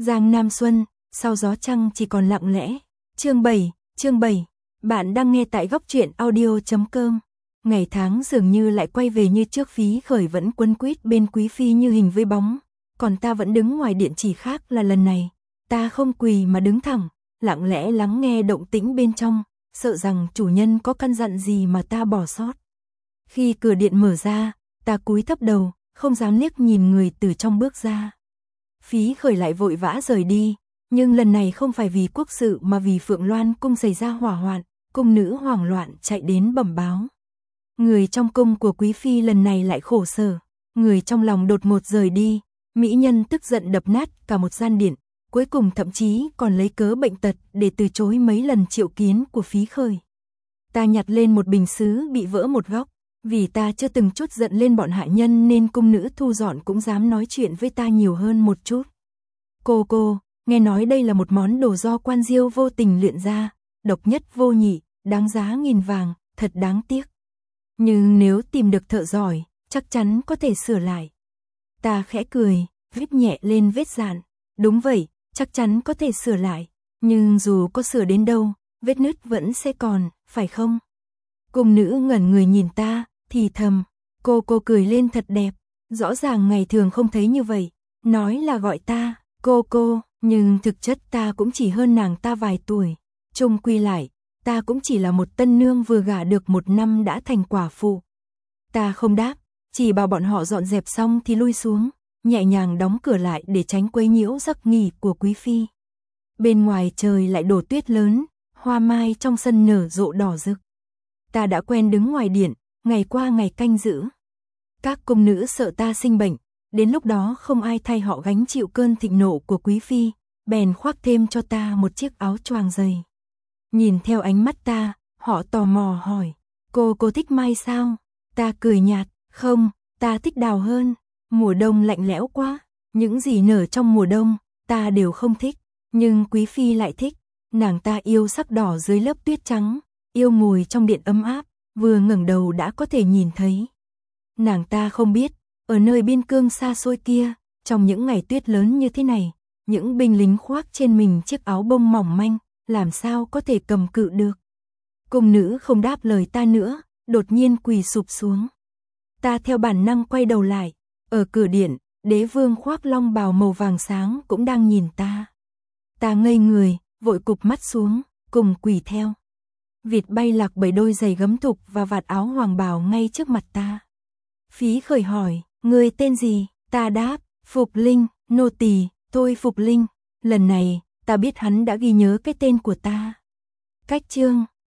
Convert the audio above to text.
Giang Nam Xuân, sau gió trăng chỉ còn lặng lẽ. Chương 7. Bạn đang nghe tại góc truyện audio.com. Ngày tháng dường như lại quay về như trước, Phí Khởi vẫn quấn quýt bên Quý Phi như hình với bóng, còn ta vẫn đứng ngoài điện, chỉ khác là lần này, ta không quỳ mà đứng thẳng, lặng lẽ lắng nghe động tĩnh bên trong, sợ rằng chủ nhân có căn dặn gì mà ta bỏ sót. Khi cửa điện mở ra, ta cúi thấp đầu, không dám liếc nhìn người từ trong bước ra. Phí Khởi lại vội vã rời đi, nhưng lần này không phải vì quốc sự mà vì Phượng Loan cung xảy ra hỏa hoạn, cung nữ hoảng loạn chạy đến bẩm báo. Người trong cung của Quý Phi lần này lại khổ sở, người trong lòng đột ngột rời đi, mỹ nhân tức giận đập nát cả một gian điện, cuối cùng thậm chí còn lấy cớ bệnh tật để từ chối mấy lần triệu kiến của Phí Khởi. Ta nhặt lên một bình sứ bị vỡ một góc, vì ta chưa từng trút giận lên bọn hạ nhân nên cung nữ thu dọn cũng dám nói chuyện với ta nhiều hơn một chút. Cô, nghe nói đây là một món đồ do Quan Diêu vô tình luyện ra, độc nhất vô nhị, đáng giá nghìn vàng, thật đáng tiếc. Nhưng nếu tìm được thợ giỏi, chắc chắn có thể sửa lại. Ta khẽ cười, viết nhẹ lên vết dạn. Đúng vậy, chắc chắn có thể sửa lại, nhưng dù có sửa đến đâu, vết nứt vẫn sẽ còn, phải không? Cung nữ ngẩn người nhìn ta, thì thầm, cô cười lên thật đẹp, rõ ràng ngày thường không thấy như vậy, nói là gọi ta, cô, nhưng thực chất ta cũng chỉ hơn nàng ta vài tuổi. Chung quy lại, ta cũng chỉ là một tân nương vừa gả được 1 năm đã thành quả phụ. Ta không đáp, chỉ bảo bọn họ dọn dẹp xong thì lui xuống, nhẹ nhàng đóng cửa lại để tránh quấy nhiễu giấc nghỉ của Quý Phi. Bên ngoài trời lại đổ tuyết lớn, hoa mai trong sân nở rộ đỏ rực. Ta đã quen đứng ngoài điện, ngày qua ngày canh giữ. Các cung nữ sợ ta sinh bệnh, đến lúc đó không ai thay họ gánh chịu cơn thịnh nộ của Quý Phi, bèn khoác thêm cho ta một chiếc áo choàng dày. Nhìn theo ánh mắt ta, họ tò mò hỏi, cô thích mai sao? Ta cười nhạt, không, ta thích đào hơn, mùa đông lạnh lẽo quá, những gì nở trong mùa đông, ta đều không thích, nhưng Quý Phi lại thích, nàng ta yêu sắc đỏ dưới lớp tuyết trắng, yêu ngồi trong điện ấm áp, vừa ngẩng đầu đã có thể nhìn thấy. Nàng ta không biết, ở nơi biên cương xa xôi kia, trong những ngày tuyết lớn như thế này, những binh lính khoác trên mình chiếc áo bông mỏng manh, làm sao có thể cầm cự được. Cung nữ không đáp lời ta nữa, đột nhiên quỳ sụp xuống. Ta theo bản năng quay đầu lại, ở cửa điện, đế vương khoác long bào màu vàng sáng cũng đang nhìn ta. Ta ngây người, vội cụp mắt xuống, cùng quỳ theo. Vịt bay lạc bởi đôi giày gấm thục và vạt áo hoàng bào ngay trước mặt ta. Phí Khởi hỏi, người tên gì? Ta đáp, Phục Linh, nô tỳ, thôi Phục Linh. Lần này, ta biết hắn đã ghi nhớ cái tên của ta. Cách chương